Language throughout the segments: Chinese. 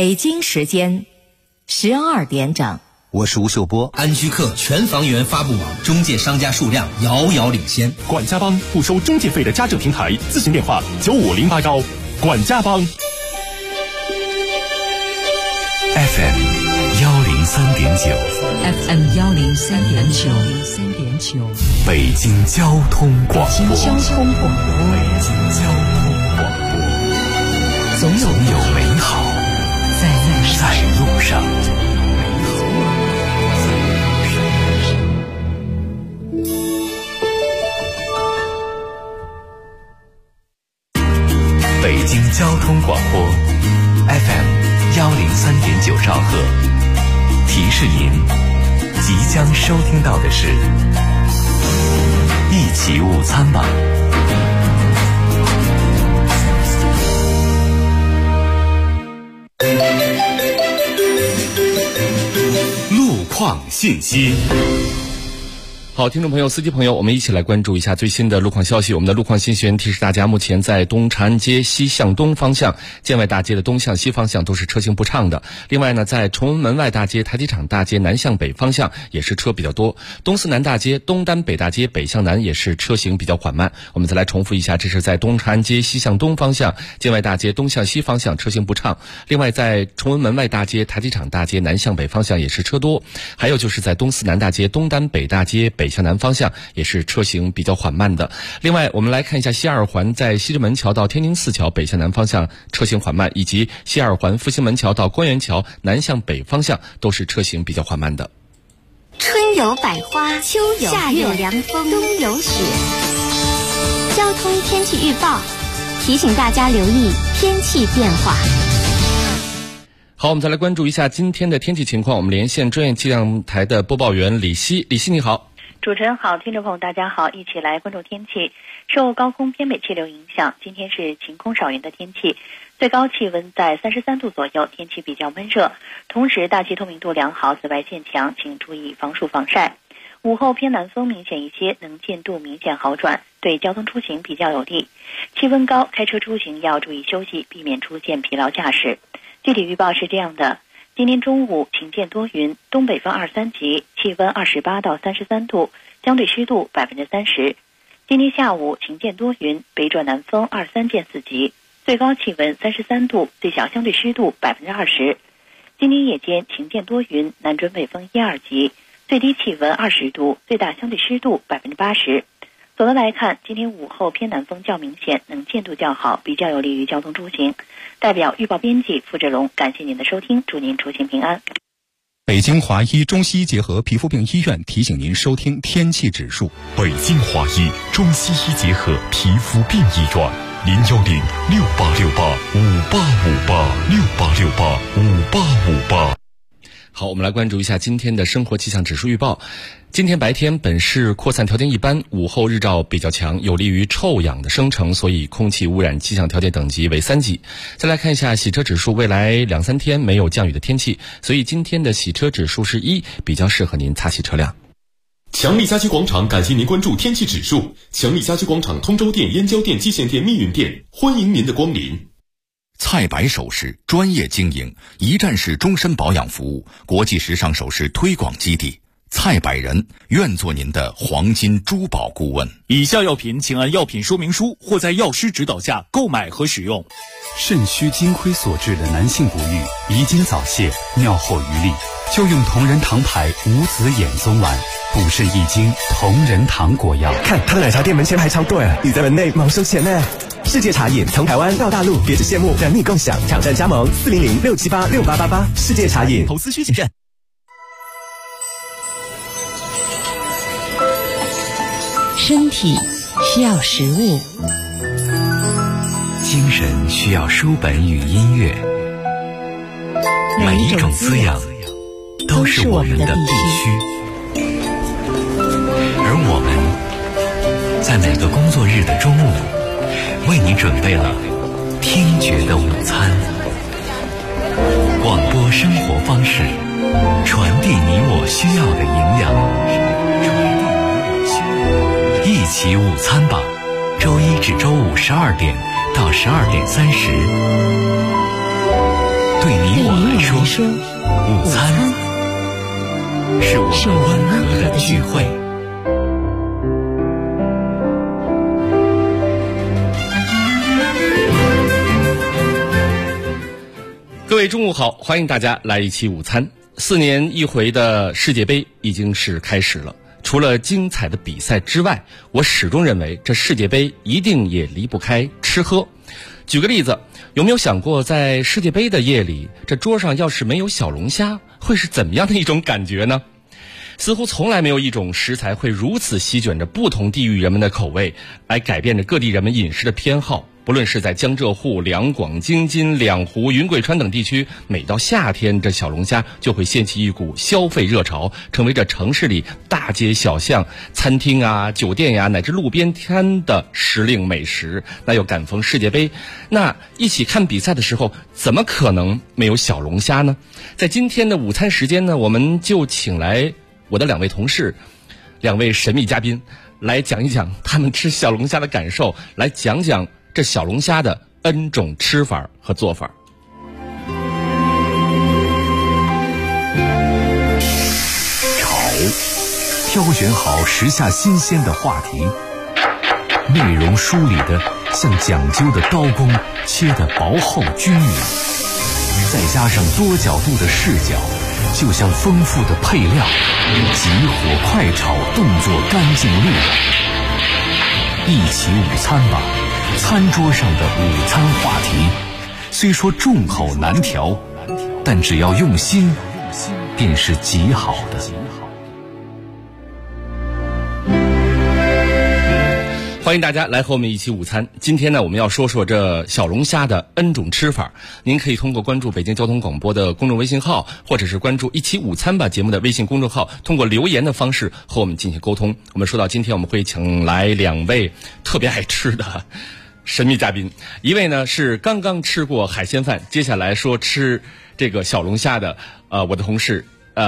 北京时间12点整。 我是吴秀波。 安居客全房源发布网中介商家数量遥遥领先。 管家帮不收中介费的家政平台，咨询电话9508管家帮。 FM 103.9 FM 103.9 北京交通广播。 北京交通广播。 总有美好在路上。北京交通广播 FM 103.9兆赫，提示您即将收听到的是一起午餐吧。路况信息。 好，听众朋友、司机朋友，我们一起来关注一下最新的路况消息。我们的路况信息员提示大家，目前在东长安街西向东方向、建外大街的东向西方向都是车行不畅的。另外呢，在崇文门外大街、台体厂大街南向北方向也是车比较多。东四南大街、东单北大街北向南也是车行比较缓慢。我们再来重复一下，这是在东长安街西向东方向、建外大街东向西方向车行不畅。另外，在崇文门外大街、台体厂大街南向北方向也是车多。还有就是在东四南大街、东单北大街北向南方向也是车行比较缓慢的。另外，我们来看一下西二环在西直门桥到天津四桥北向南方向车行缓慢，以及西二环复兴门桥到官园桥南向北方向都是车行比较缓慢的。 春有百花，秋有夏有凉风，冬有雪。交通天气预报提醒大家留意天气变化。 好，我们再来关注一下今天的天气情况。我们连线专业气象台的播报员李希。李希你好。 主持人好，听众朋友大家好，一起来关注天气。受高空偏北气流影响，今天是晴空少云的天气，最高气温在33度左右，天气比较闷热，同时大气透明度良好，紫外线强，请注意防暑防晒。午后偏南风明显一些，能见度明显好转，对交通出行比较有利。气温高，开车出行要注意休息，避免出现疲劳驾驶。具体预报是这样的：今天中午晴见多云，东北风2-3级，气温28到33度，相对湿度30%。今天下午晴见多云，北转南风2-3见4级，最高气温33度，最小相对湿度20%。今天夜间晴见多云，南转北风1-2级，最低气温20度，最大相对湿度80%。总的来看，今天午后偏南风较明显，能见度较好，比较有利于交通出行。代表预报编辑付志龙，感谢您的收听，祝您出行平安。 北京华医中西医结合皮肤病医院提醒您收听天气指数。 北京华医中西医结合皮肤病医院，010-6868-5858，6868-5858。 好，我们来关注一下今天的生活气象指数预报。今天白天本市扩散条件一般，午后日照比较强，有利于臭氧的生成，所以空气污染气象条件等级为3级。再来看一下洗车指数，未来2-3天没有降雨的天气，所以今天的洗车指数是1，比较适合您擦洗车辆。 强力家居广场感谢您关注天气指数。强力家居广场通州店、燕郊店、蓟县店、密云店，欢迎您的光临。 菜百首饰专业经营，一站式终身保养服务，国际时尚首饰推广基地。蔡百人愿做您的黄金珠宝顾问。 以下药品请按药品说明书或在药师指导下购买和使用。 肾虚金亏所致的男性不育、遗精早泄、尿后余力，就用同仁堂牌无籽眼松丸，补肾益精，同仁堂果药。 看他的奶茶店门前排长队，你在门内忙收钱呢。世界茶饮从台湾到大陆，别致羡慕，等你共享，挑战加盟400-678-6888。世界茶饮， 投资需谨慎。 身体需要食物， 精神需要书本与音乐，每一种滋养都是我们的必须。而我们在每个工作日的中午，为你准备了听觉的午餐。广播生活方式，传递你我需要的营养。一起午餐吧，周一至周五12点到12点30。 对你我来说，午餐是我们温和的聚会。 各位中午好，欢迎大家来一期午餐。4年一回的世界杯已经是开始了，除了精彩的比赛之外，我始终认为这世界杯一定也离不开吃喝。举个例子，有没有想过在世界杯的夜里，这桌上要是没有小龙虾，会是怎么样的一种感觉呢？似乎从来没有一种食材会如此席卷着不同地域人们的口味，来改变着各地人们饮食的偏好。不论是在江浙沪、两广、京津、两湖、云贵川等地区，每到夏天，这小龙虾就会掀起一股消费热潮，成为这城市里大街小巷、餐厅啊、酒店呀，乃至路边摊的时令美食。那又赶逢世界杯，那一起看比赛的时候，怎么可能没有小龙虾呢？在今天的午餐时间呢，我们就请来我的2位同事，2位神秘嘉宾，来讲一讲他们吃小龙虾的感受，来讲讲这小龙虾的 N 种吃法和做法。 挑选好时下新鲜的话题，内容梳理的像讲究的刀工，切得薄厚均匀，再加上多角度的视角，就像丰富的配料，急火快炒，动作干净利落。一起午餐吧，餐桌上的午餐话题，虽说众口难调，但只要用心，便是极好的。 欢迎大家来和我们一起午餐。今天呢，我们要说说这小龙虾的 N 种吃法。您可以通过关注北京交通广播的公众微信号，或者是关注一起午餐吧节目的微信公众号，通过留言的方式和我们进行沟通。我们说到今天我们会请来2位特别爱吃的神秘嘉宾，一位呢是刚刚吃过海鲜饭，接下来说吃这个小龙虾的我的同事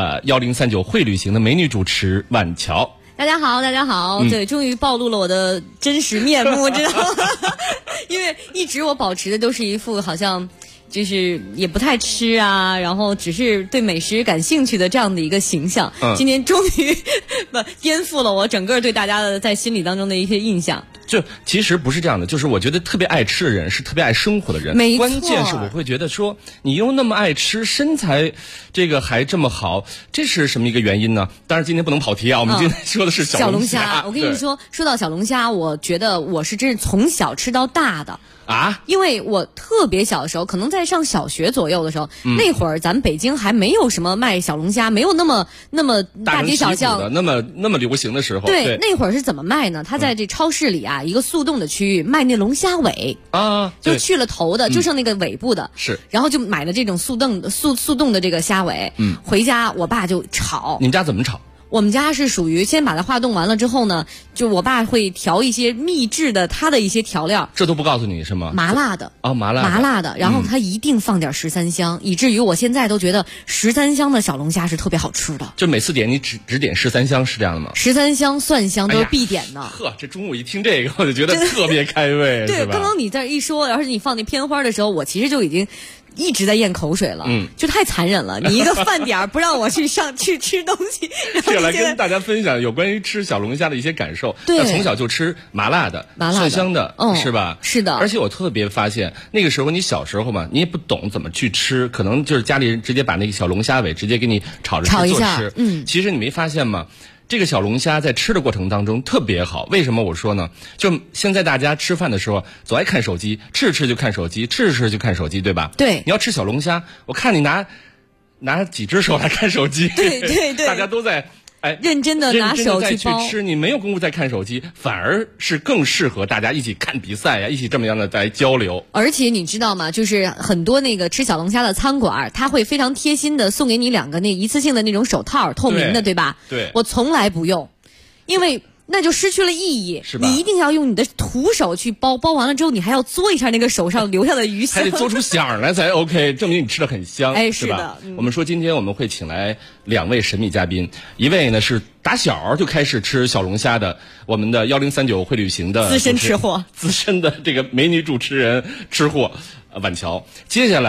1039会旅行的美女主持婉乔。 大家好，大家好，对，终于暴露了我的真实面目，知道吗？因为一直我保持的都是一副好像就是也不太吃啊，然后只是对美食感兴趣的这样的一个形象。今天终于颠覆了我整个对大家的在心里当中的一些印象。 就其实不是这样的，就是我觉得特别爱吃的人是特别爱生活的人。 没错， 关键是我会觉得说，你又那么爱吃，身材这个还这么好，这是什么一个原因呢？当然今天不能跑题啊，我们今天说的是小龙虾。 我跟你说到小龙虾，我觉得我是真是从小吃到大的。 啊， 因为我特别小的时候，可能在上小学左右的时候，那会儿咱们北京还没有什么卖小龙虾，没有那么大街小巷的那么流行的时候。 对，那会儿是怎么卖呢？他在这超市里啊，一个速冻的区域卖那龙虾尾啊， 就去了头的，就剩那个尾部的， 是， 然后就买了这种速冻的这个虾尾，回家我爸就炒。 你们家怎么炒？ 我们家是属于先把它化冻完了之后呢，就我爸会调一些秘制的他的一些调料， 这都不告诉你是吗？ 麻辣的啊，麻辣的， 然后他一定放点13香，以至于我现在都觉得13香的小龙虾是特别好吃的。 就每次点你只点13香是这样的吗 ？13香、蒜香都是必点的。 呵，这中午一听这个，我就觉得特别开胃， 对，刚刚你在这一说，要是你放那片花的时候，我其实就已经一直在咽口水了，就太残忍了。你一个饭点不让我去吃东西，然后来跟大家分享有关于吃小龙虾的一些感受。 对， 从小就吃麻辣的、蒜香的，是吧？ 是的。 而且我特别发现，那个时候你小时候嘛，你也不懂怎么去吃，可能就是家里人直接把那个小龙虾尾直接给你炒着做吃。其实你没发现吗？这个小龙虾在吃的过程当中特别好，为什么我说呢？就现在大家吃饭的时候总爱看手机，吃就看手机，吃就看手机，对吧？ 对。 你要吃小龙虾，我看你拿几只手来看手机， 对， 大家都在认真的拿手去包吃，你没有功夫在看手机，反而是更适合大家一起看比赛呀，一起这么样的来交流。 而且你知道吗？就是很多那个吃小龙虾的餐馆，他会非常贴心的送给你2个那一次性的那种手套，透明的，对吧？ 对。 我从来不用，因为那就失去了意义， 是吧？ 你一定要用你的徒手去包完了之后，你还要嘬一下那个手上留下的鱼香， 还得嘬出响来才 OK， 证明你吃的很香， 是吧？ 我们说今天我们会请来2位神秘嘉宾，一位呢是打小就开始吃小龙虾的，我们的1039会旅行的资深吃货， 资深的这个美女主持人吃货婉乔。接下来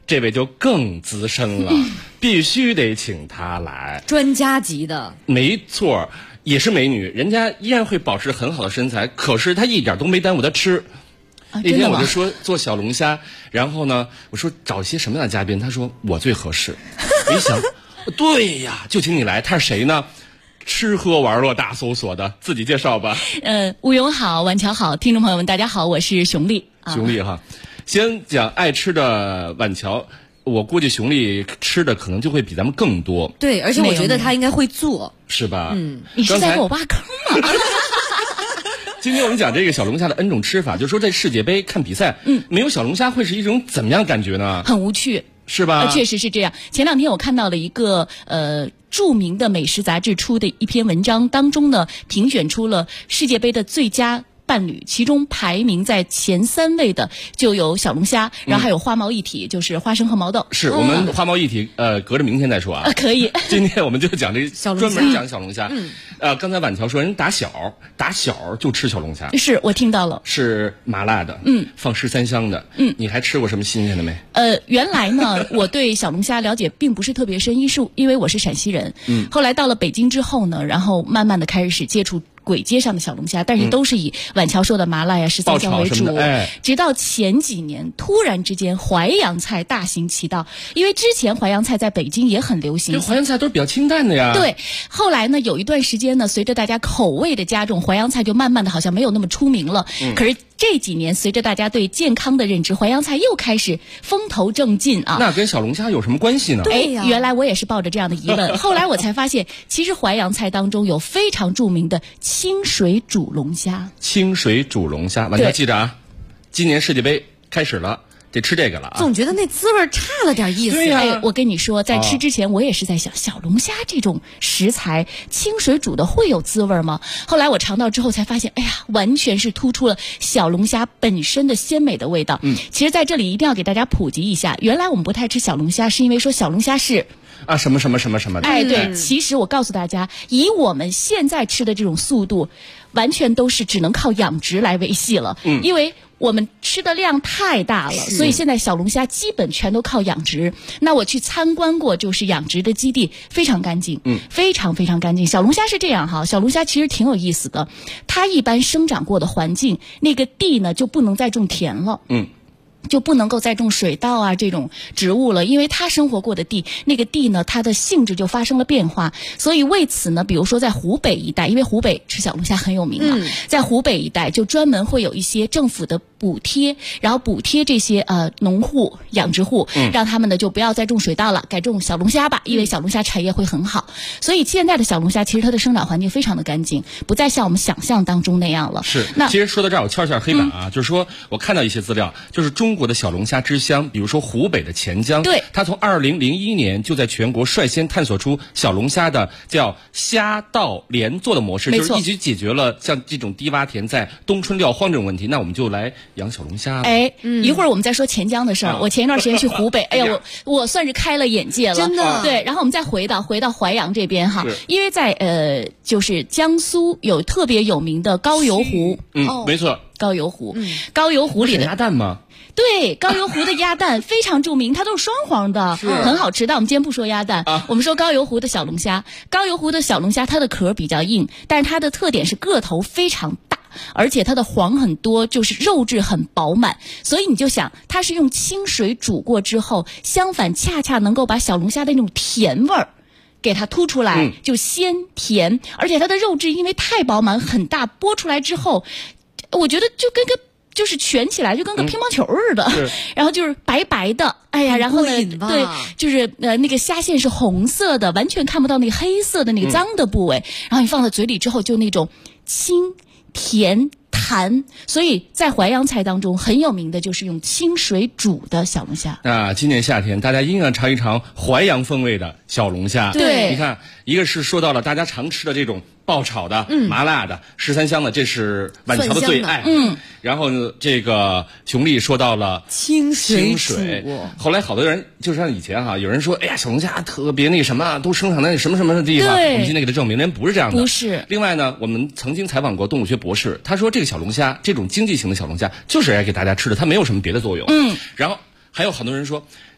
这位就更资深了，必须得请她来， 专家级的。 没错，也是美女，人家依然会保持很好的身材，可是她一点都没耽误她吃。那天我就说做小龙虾，然后呢，我说找些什么样的嘉宾？她说我最合适。我一想，对呀，就请你来。她是谁呢？吃喝玩乐大搜索的，自己介绍吧。 吴勇好，晚桥好，听众朋友们大家好，我是熊丽。 熊丽哈，先讲爱吃的晚桥。我估计熊丽吃的可能就会比咱们更多。 对，而且我觉得她应该会做， 是吧？ 你是在给我挖坑吗？ 今天我们讲这个小龙虾的 N 种吃法，就是说在世界杯看比赛，没有小龙虾会是一种怎么样感觉呢？ 很无趣， 是吧？ 确实是这样。前2天我看到了一个著名的美食杂志出的一篇文章，当中呢评选出了世界杯的最佳伴侣，其中排名在前3位的就有小龙虾，然后还有花毛一体，就是花生和毛豆。 是我们花毛一体，隔着明天再说啊。 可以。 今天我们就讲这专门讲小龙虾。刚才晚桥说人打小就吃小龙虾， 是我听到了， 是麻辣的，放13香的，你还吃过什么新鲜的没？ 原来呢，我对小龙虾了解并不是特别深，因为我是陕西人，后来到了北京之后呢，然后慢慢的开始接触簋街上的小龙虾，但是都是以晚桥说的麻辣呀、13香为主。直到前几年，突然之间淮扬菜大行其道，因为之前淮扬菜在北京也很流行。 淮扬菜都是比较清淡的呀。 对，后来呢，有一段时间呢，随着大家口味的加重，淮扬菜就慢慢的好像没有那么出名了。可是这几年，随着大家对健康的认知，淮扬菜又开始风头正劲啊。 那跟小龙虾有什么关系呢？ 对呀，原来我也是抱着这样的疑问，后来我才发现，其实淮扬菜当中有非常著名的清水煮龙虾。 清水煮龙虾，晚桥记着啊，今年世界杯开始了，得吃这个了啊。 总觉得那滋味差了点意思。 对呀， 我跟你说，在吃之前我也是在想，小龙虾这种食材清水煮的会有滋味吗？后来我尝到之后才发现，哎呀，完全是突出了小龙虾本身的鲜美的味道。其实在这里一定要给大家普及一下，原来我们不太吃小龙虾，是因为说小龙虾是什么的。 对，其实我告诉大家，以我们现在吃的这种速度，完全都是只能靠养殖来维系了。因为我们吃的量太大了，所以现在小龙虾基本全都靠养殖。那我去参观过，就是养殖的基地，非常干净，非常非常干净。小龙虾是这样哈，小龙虾其实挺有意思的，它一般生长过的环境，那个地呢就不能再种田了。就不能够再种水稻啊这种植物了，因为它生活过的地，那个地呢，它的性质就发生了变化。所以为此呢，比如说在湖北一带，因为湖北吃小龙虾很有名嘛，在湖北一带就专门会有一些政府的补贴，然后补贴这些农户、养殖户，让他们呢就不要再种水稻了，改种小龙虾吧，因为小龙虾产业会很好。所以现在的小龙虾其实它的生长环境非常的干净，不再像我们想象当中那样了。 是，其实说到这儿，我敲一下黑板啊，就是说我看到一些资料，就是中国的小龙虾之乡，比如说湖北的潜江， 对， 它从2001年就在全国率先探索出小龙虾的叫虾稻连作的模式，就是一举解决了像这种低洼田在冬春撂荒这种问题。那我们就来养小龙虾。 一会儿我们再说潜江的事儿。我前一段时间去湖北，哎呀，我算是开了眼界了， 真的。 对，然后我们再回到淮扬这边哈，因为在就是江苏有特别有名的高邮湖， 没错， 高邮湖，高邮湖里的鸭蛋吗？ 对，高邮湖的鸭蛋非常著名，它都是双黄的，很好吃。但我们今天不说鸭蛋，我们说高邮湖的小龙虾。高邮湖的小龙虾，它的壳比较硬，但是它的特点是个头非常大，而且它的黄很多，就是肉质很饱满。所以你就想，它是用清水煮过之后，相反恰恰能够把小龙虾的那种甜味儿给它突出来，就鲜甜，而且它的肉质因为太饱满很大，剥出来之后，我觉得就跟个就是卷起来就跟个乒乓球似的，然后就是白白的，哎呀，然后呢，对，就是那个虾线是红色的，完全看不到那个黑色的那个脏的部位，然后你放在嘴里之后就那种清甜弹，所以在淮扬菜当中很有名的就是用清水煮的小龙虾。 今年夏天大家一定要尝一尝淮扬风味的小龙虾。 对， 你看，一个是说到了大家常吃的这种爆炒的、麻辣的、13香的，这是晚桥的最爱。然后呢，这个熊丽说到了清水。 后来好多人就像以前有人说，哎呀，小龙虾特别那什么，都生长在什么什么的地方。我们今天给他证明，人不是这样的。 不是。 另外呢，我们曾经采访过动物学博士，他说这个小龙虾，这种经济型的小龙虾，就是来给大家吃的，它没有什么别的作用。然后还有很多人说，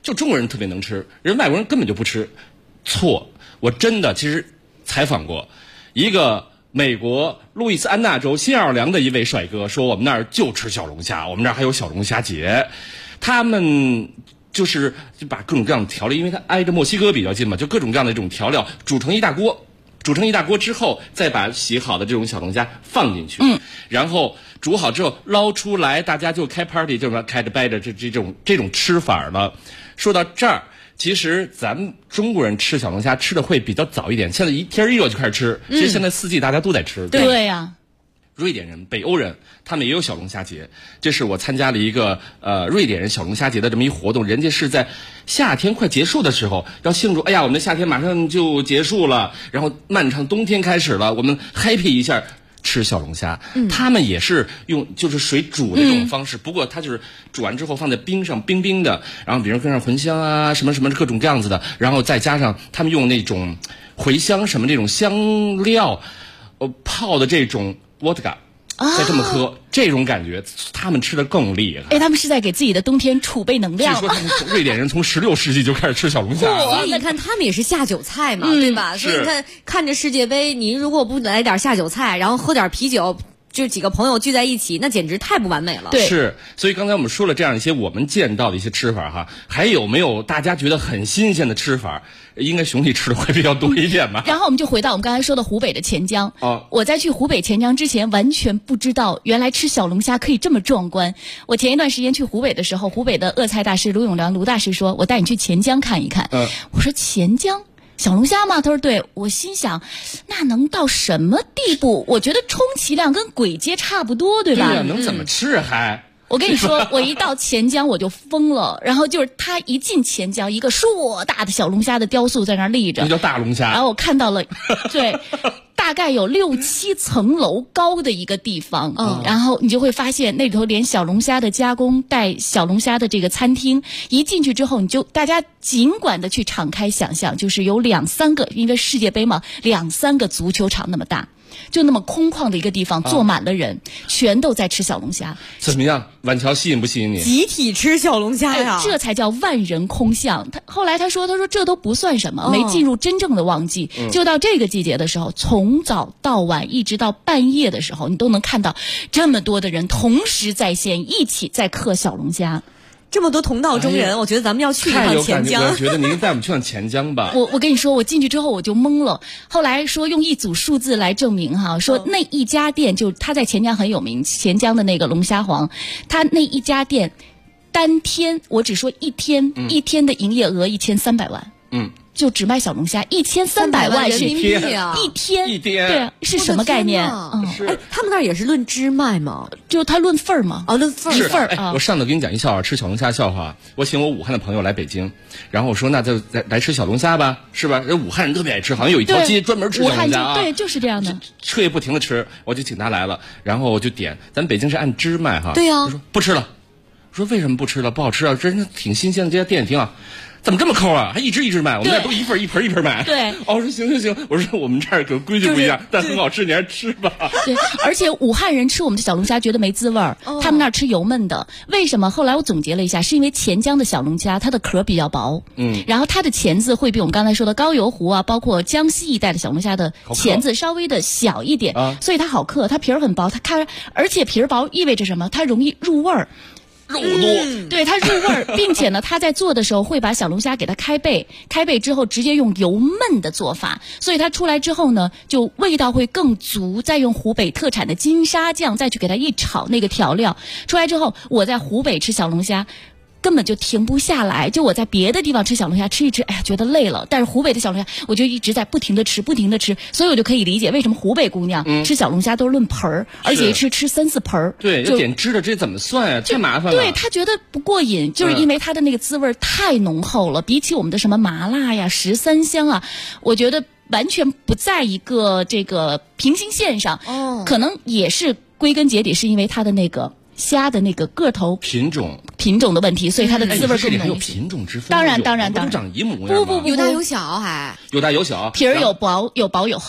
就中国人特别能吃，人外国人根本就不吃。错，我真的其实采访过一个美国路易斯安那州新奥尔良的一位帅哥，说我们那儿就吃小龙虾，我们那儿还有小龙虾节，他们就把各种各样的调料，因为它挨着墨西哥比较近嘛，就各种各样的这种调料煮成一大锅之后，再把洗好的这种小龙虾放进去，然后煮好之后捞出来，大家就开 party， 就是开着掰着这种吃法了。说到这儿，其实咱们中国人吃小龙虾吃的会比较早一点，现在天一热就开始吃，其实现在四季大家都在吃。 对呀。 瑞典人、北欧人，他们也有小龙虾节。这是我参加了一个瑞典人小龙虾节的这么一活动，人家是在夏天快结束的时候要庆祝，哎呀，我们的夏天马上就结束了，然后漫长冬天开始了，我们 happy 一下。吃小龙虾，他们也是用就是水煮的这种方式，不过它就是煮完之后放在冰上，冰冰的，然后比如跟上茴香啊，什么什么各种各样子的，然后再加上他们用那种茴香什么这种香料，泡的这种 vodka。再这么喝，这种感觉他们吃的更厉害。 他们是在给自己的冬天储备能量。 据说他们瑞典人从16世纪就开始吃小龙虾了。 所以你看，他们也是下酒菜嘛，对吧？所以你看着世界杯，你如果不来点下酒菜，然后喝点啤酒，就几个朋友聚在一起，那简直太不完美了。 对， 是。所以刚才我们说了这样一些我们见到的一些吃法哈，还有没有大家觉得很新鲜的吃法？应该兄弟吃的会比较多一点吧。 然后我们就回到我们刚才说的湖北的钱江。我在去湖北钱江之前，完全不知道原来吃小龙虾可以这么壮观。我前一段时间去湖北的时候，湖北的鄂菜大师卢永良卢大师说，我带你去钱江看一看。我说钱江小龙虾吗？他说对。我心想，那能到什么地步？我觉得充其量跟簋街差不多，对吧？ 对呀，能怎么吃还？ 我跟你说，我一到钱江我就疯了。然后就是他一进钱江，一个硕大的小龙虾的雕塑在那儿立着， 那叫大龙虾。 然后我看到了，对，大概有6、7层楼高的一个地方。然后你就会发现那里头连小龙虾的加工带小龙虾的这个餐厅，一进去之后，大家尽管的去敞开想象，就是有2、3个，因为世界杯嘛，2、3个足球场那么大。就那么空旷的一个地方，坐满了人，全都在吃小龙虾。 怎么样？晚桥吸引不吸引你？ 集体吃小龙虾呀， 这才叫万人空巷。后来他说这都不算什么，没进入真正的旺季。就到这个季节的时候，从早到晚一直到半夜的时候，你都能看到这么多的人同时在线，一起在嗑小龙虾。 这么多同道中人，我觉得咱们要去一趟钱江。 我觉得您带我们去趟钱江吧。 我跟你说，我进去之后我就懵了。后来说用一组数字来证明哈，说那一家店就他在钱江很有名，钱江的那个龙虾皇，他那一家店单天，我只说一天，一天的营业额1300万。就只卖小龙虾，1300万人民币啊！ 一天， 对， 是什么概念？ 他们那儿也是论只卖吗？ 就他论份儿吗？ 论份儿。 是。我上次给你讲一笑话，吃小龙虾笑话。我请我武汉的朋友来北京，然后我说那就来吃小龙虾吧，是吧？人武汉人特别爱吃，好像有一条街专门吃小龙虾啊。 对，就是这样的。 彻夜不停的吃，我就请他来了，然后我就点，咱北京是按只卖哈。 对呀。 他说不吃了，我说为什么不吃了？不好吃啊，这人挺新鲜的，这家店也挺好。怎么这么抠啊？还一只卖，我们那都一份一盆买。 对， 我说行，我说我们这儿可规矩不一样，但很好吃，你还是吃吧。 对，而且武汉人吃我们的小龙虾觉得没滋味儿，他们那儿吃油焖的。为什么？后来我总结了一下，是因为钱江的小龙虾它的壳比较薄，然后它的钳子会比我们刚才说的高邮湖啊，包括江西一带的小龙虾的钳子稍微的小一点，所以它好嗑，它皮儿很薄，而且皮儿薄意味着什么？它容易入味儿。 肉多， 对，它入味儿，并且呢，他在做的时候会把小龙虾给它开背之后直接用油焖的做法，所以它出来之后呢，就味道会更足。再用湖北特产的金沙酱再去给它一炒，那个调料出来之后，我在湖北吃小龙虾根本就停不下来。就我在别的地方吃小龙虾吃一吃，哎呀觉得累了，但是湖北的小龙虾我就一直在不停的吃，所以我就可以理解为什么湖北姑娘吃小龙虾都是论盆儿，而且一吃3、4盆儿。 对，要点汁的，这怎么算呀？太麻烦了。 对，他觉得不过瘾，就是因为它的那个滋味太浓厚了，比起我们的什么麻辣呀、13香啊，我觉得完全不在一个这个平行线上。可能也是归根结底是因为它的那个虾的那个个头品种的问题，所以它的滋味更浓。 还有品种之分。 当然， 都长一模样。 不，有大有小，还有大有小， 皮儿有薄有厚。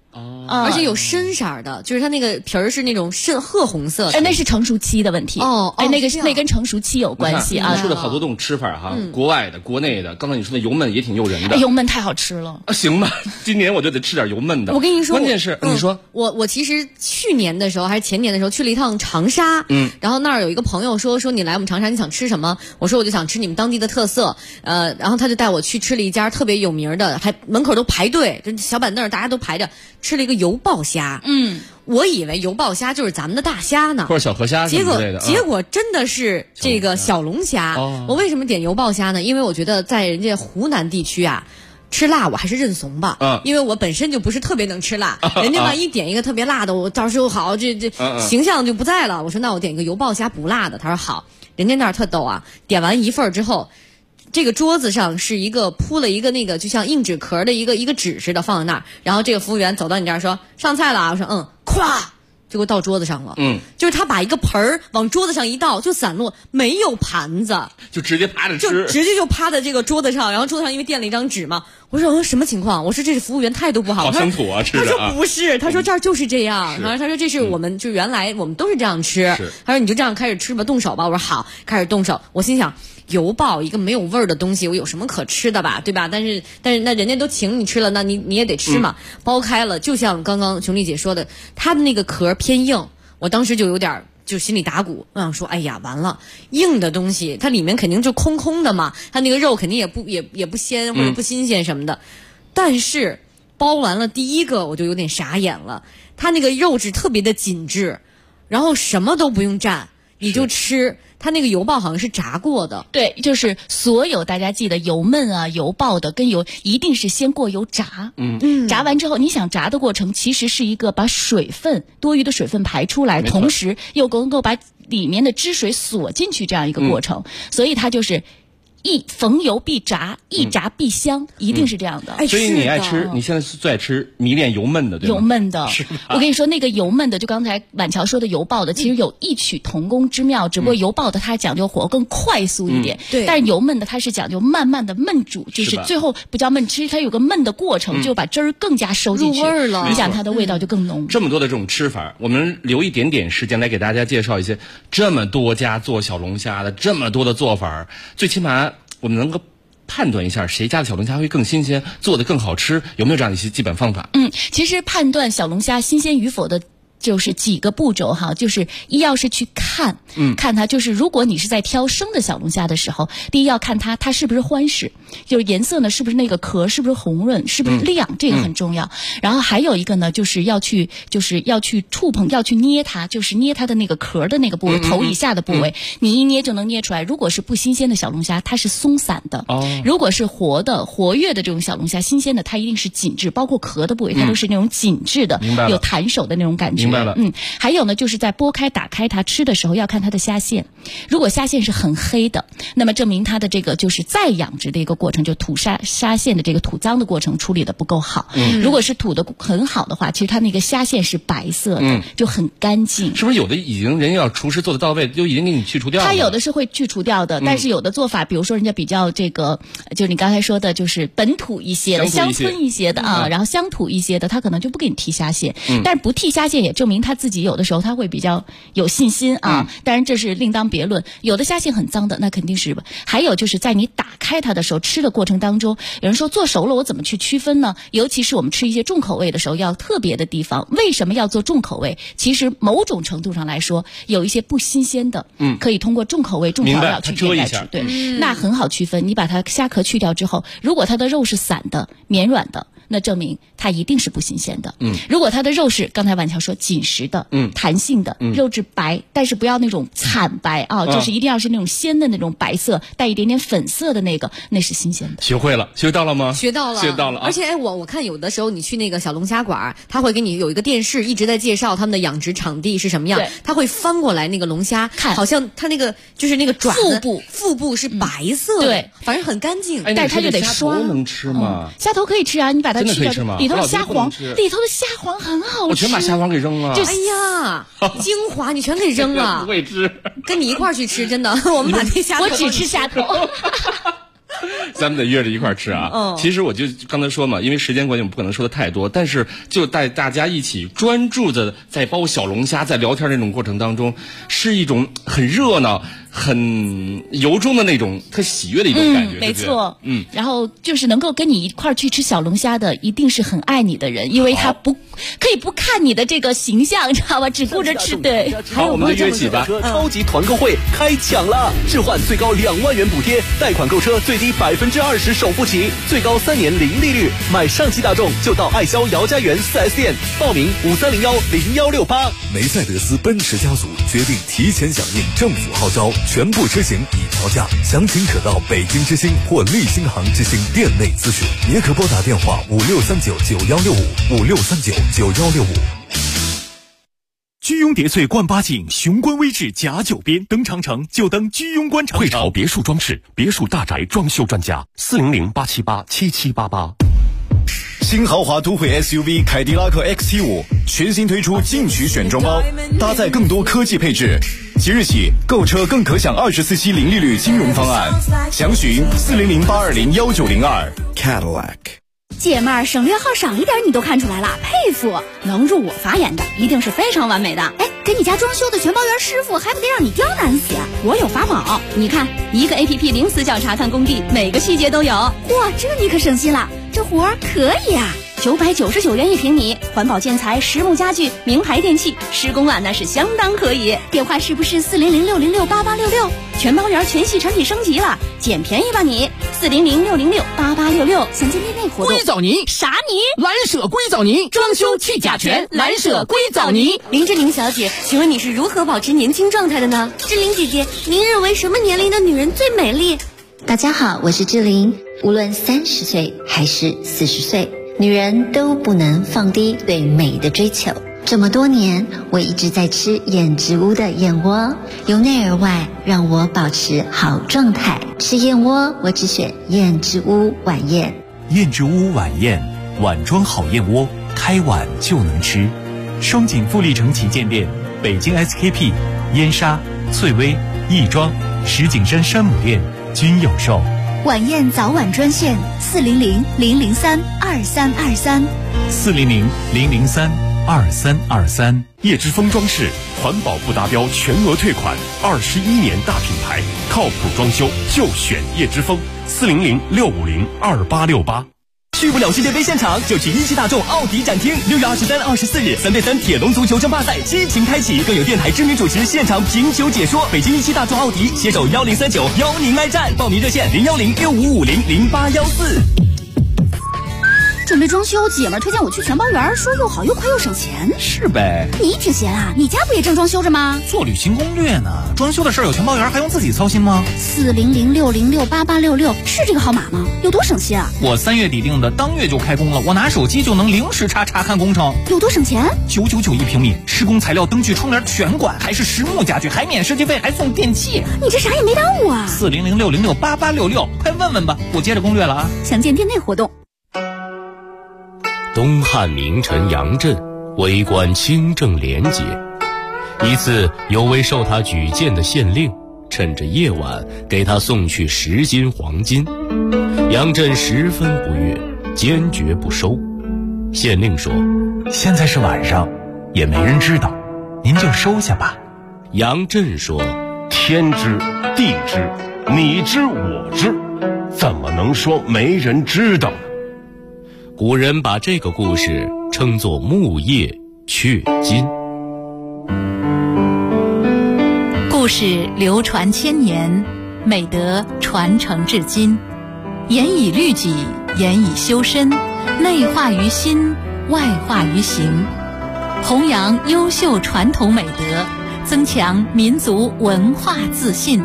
而且有深色的，就是它那个皮儿是那种深褐红色的。 那是成熟期的问题。那跟成熟期有关系啊。 你说的好多这种吃法哈，国外的、国内的。刚才你说的油焖也挺诱人的。 油焖太好吃了啊！行吧，今年我就得吃点油焖的。 我跟你说， 关键是你说我其实去年的时候还是前年的时候去了一趟长沙，然后那儿有一个朋友说你来我们长沙你想吃什么？我说我就想吃你们当地的特色，然后他就带我去吃了一家特别有名的，还门口都排队，就小板凳大家都排着吃了一个油爆虾。我以为油爆虾就是咱们的大虾呢， 或者小河虾什么之类的。 结果真的是这个小龙虾。我为什么点油爆虾呢？因为我觉得在人家湖南地区啊，吃辣我还是认怂吧。因为我本身就不是特别能吃辣，人家万一点一个特别辣的，我到时候好这形象就不在了。我说那我点一个油爆虾不辣的，他说好。人家那儿特逗啊，点完一份之后。这个桌子上是一个铺了一个那个就像硬纸壳的一个纸似的放在那儿，然后这个服务员走到你这儿说上菜了啊，我说咵就给我倒桌子上了。就是他把一个盆儿往桌子上一倒就散落，没有盘子， 就直接趴着吃， 就直接就趴在这个桌子上，然后桌子上因为垫了一张纸嘛。我说什么情况？我说这是服务员态度不好。 好乡土啊，吃的。 他说不是，他说这儿就是这样。然后他说这是我们就原来我们都是这样吃。他说你就这样开始吃吧，动手吧。我说好，开始动手。我心想。油爆一个没有味儿的东西，我有什么可吃的吧，对吧？但是那人家都请你吃了，那你也得吃嘛。剥开了，就像刚刚熊丽姐说的，它的那个壳偏硬，我当时就有点就心里打鼓，我想说，哎呀，完了，硬的东西它里面肯定就空空的嘛，它那个肉肯定也不鲜或者不新鲜什么的。但是剥完了第一个我就有点傻眼了，它那个肉质特别的紧致，然后什么都不用蘸，你就吃。它那个油爆好像是炸过的， 对，就是所有大家记得油焖啊、油爆的跟油一定是先过油炸，炸完之后，你想炸的过程其实是一个把多余的水分排出来，同时又能够把里面的汁水锁进去这样一个过程，所以它就是一逢油必炸，一炸必香，一定是这样的。 所以你爱吃，你现在是最爱吃迷恋油焖的，对吗？ 油焖的，我跟你说，那个油焖的，就刚才婉乔说的油爆的，其实有异曲同工之妙，只不过油爆的它讲究火更快速一点， 对。 但是油焖的它是讲究慢慢的焖煮，就是最后不叫焖吃，它有个焖的过程，就把汁儿更加收进去， 入味了， 你想它的味道就更浓。 这么多的这种吃法，我们留一点点时间来给大家介绍一些这么多家做小龙虾的这么多的做法，最起码我们能够判断一下谁家的小龙虾会更新鲜，做得更好吃，有没有这样的一些基本方法？ 其实判断小龙虾新鲜与否的就是几个步骤哈，就是一要是去看它，就是如果你是在挑生的小龙虾的时候，第一要看它是不是欢实，就是颜色呢是不是那个壳是不是红润，是不是亮，这个很重要。然后还有一个呢，就是要去触碰，要去捏它，就是捏它的那个壳的那个部位，头以下的部位，你一捏就能捏出来。如果是不新鲜的小龙虾，它是松散的；如果是活跃的这种小龙虾，新鲜的，它一定是紧致，包括壳的部位，它都是那种紧致的，有弹手的那种感觉。 明白了。 还有呢，就是在剥开打开它吃的时候要看它的虾线，如果虾线是很黑的，那么证明它的这个就是再养殖的一个过程，就吐虾线的这个吐脏的过程处理的不够好。如果是吐的很好的话，其实它那个虾线是白色的，就很干净。 是不是有的已经人家厨师做的到位，就已经给你去除掉了？ 它有的是会去除掉的，但是有的做法，比如说人家比较这个，就你刚才说的，就是本土一些的、乡村一些的啊，然后乡土一些的，他可能就不给你剔虾线。但是不剔虾线也证明他自己有的时候他会比较有信心啊。当然这是另当别论。有的虾线很脏的，那肯定是。还有就是在你打开它的时候，吃的过程当中，有人说做熟了我怎么去区分呢？尤其是我们吃一些重口味的时候，要特别的地方。为什么要做重口味？其实某种程度上来说，有一些不新鲜的，可以通过重口味、重调料去掩盖去。对，那很好区分。你把它虾壳去掉之后，如果它的肉是散的、绵软的，那证明它一定是不新鲜的。如果它的肉是刚才婉乔说紧实的、弹性的，肉质白，但是不要那种惨白啊，就是一定要是那种鲜的那种白色，带一点点粉色的那个，那是新鲜的。 学会了，学到了吗？ 学到了， 学到了。 而且我看有的时候你去那个小龙虾馆，他会给你有一个电视一直在介绍他们的养殖场地是什么样，他会翻过来那个龙虾，看好像他那个就是那个爪子腹部是白色的，对，反正很干净，但是他就得刷。 虾头能吃吗？ 虾头可以吃啊，你把它去掉，里头的虾黄，里头的虾黄很好吃。 我全把虾黄给扔了。 哎呀，精华你全给扔了。 不会吃， 跟你一块儿去吃，真的。我们把那虾头， 我只吃虾头。 咱们得约着一块儿吃啊。其实我就刚才说嘛，因为时间关系，我们不可能说的太多，但是就带大家一起专注的在包小龙虾，在聊天那种过程当中，是一种很热闹、很由衷的那种特喜悦的一种感觉。 没错。然后就是能够跟你一块儿去吃小龙虾的，一定是很爱你的人，因为他可以不看你的这个形象，知道吧？只顾着吃。对。 好，我们就约起吧。 超级团购会开抢了，置换最高2万元补贴，贷款购车最低20%首付起，最高3年零利率。买上汽大众就到爱肖姚家园4S店报名53010168。 梅赛德斯奔驰家族决定提前响应政府号召，全部车型已调价，详情可到北京之星或利星行之星店内咨询，也可拨打电话5639916556399165。 居庸叠翠冠八景，雄关微志甲9边，登长城就登居庸关长城。 汇潮别墅装饰，别墅大宅装修专家，400-878-7788。 新豪华都会 SUV 凯迪拉克 XT5 全新推出进取选装包，搭载更多科技配置。即日起购车更可享24期零利率金融方案，详询400-820-1902。 Cadillac。 姐妹儿，省略号少一点你都看出来了，佩服！能入我法眼的一定是非常完美的。哎，给你家装修的全包员师傅还不得让你刁难死？我有法宝，你看，一个 APP 零死角查看工地，每个细节都有。嚯，这你可省心了，这活儿可以啊！999元1平米，环保建材、实木家具、名牌电器，施工啊那是相当可以。电话是不是400-606-8866？全包员全系产品升级了，捡便宜吧你！400-606-8866，详见店内活动。 硅藻泥啥泥？ 蓝舍硅藻泥，装修去甲醛，蓝舍硅藻泥。 林志玲小姐，请问你是如何保持年轻状态的呢？志玲姐姐，您认为什么年龄的女人最美丽？ 大家好，我是志玲。无论30岁还是40岁，女人都不能放低对美的追求。这么多年，我一直在吃燕之屋的燕窝，由内而外让我保持好状态。吃燕窝，我只选燕之屋晚宴。 燕之屋晚宴，碗装好燕窝，开碗就能吃。双井富力城旗舰店、北京 SKP、燕莎、翠微、亦庄、石景山山姆店均有售。 晚宴早晚专线400-003-2323 400-003-2323。 叶之峰装饰，环保不达标全额退款，21年大品牌，靠谱装修就选叶之峰，400-650-2868。 去不了世界杯现场，就去一汽大众奥迪展厅。6月23、24日3对3铁笼足球争霸赛激情开启，更有电台知名主持现场评球解说。北京一汽大众奥迪携手1039邀您来战，报名热线010-6550-0814。 准备装修，姐们推荐我去全包园，说又好又快又省钱。 是呗。 你挺闲啊，你家不也正装修着吗？ 做旅行攻略呢，装修的事儿有全包园还用自己操心吗 ？400-606-8866是这个号码吗？有多省心啊？ 我3月底定的，当月就开工了，我拿手机就能零时查看工程。 有多省钱 ？999一平米，施工材料、灯具、窗帘全管，还是实木家具，还免设计费，还送电器。 你这啥也没耽误啊 ！400-606-8866，快问问吧，我接着攻略了啊。 详见店内活动。 东汉名臣杨震为官清正廉洁，一次有位受他举荐的县令趁着夜晚给他送去10斤黄金，杨震十分不悦，坚决不收。县令说：“ 现在是晚上，也没人知道，您就收下吧。” 杨震说：“ 天知地知，你知我知，怎么能说没人知道呢？” 古人把这个故事称作木叶雀金。 故事流传千年，美德传承至今，严以律己，严以修身，内化于心，外化于行，弘扬优秀传统美德，增强民族文化自信。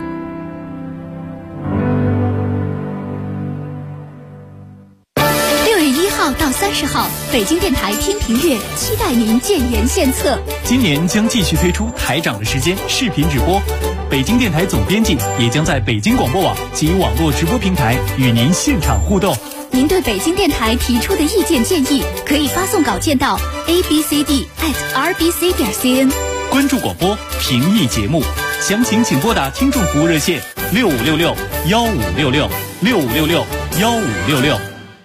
到30号，北京电台听评乐期待您建言献策。 今年将继续推出台长的时间视频直播，北京电台总编辑也将在北京广播网及网络直播平台与您现场互动。 您对北京电台提出的意见建议，可以发送稿件到 abcd@rbc.cn。 关注广播，评议节目，详情请拨打听众服务热线6566-1566 65661566。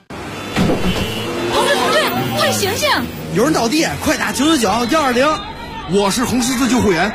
同志，快醒醒！ 有人倒地，快打999-120。 我是红十字救护员，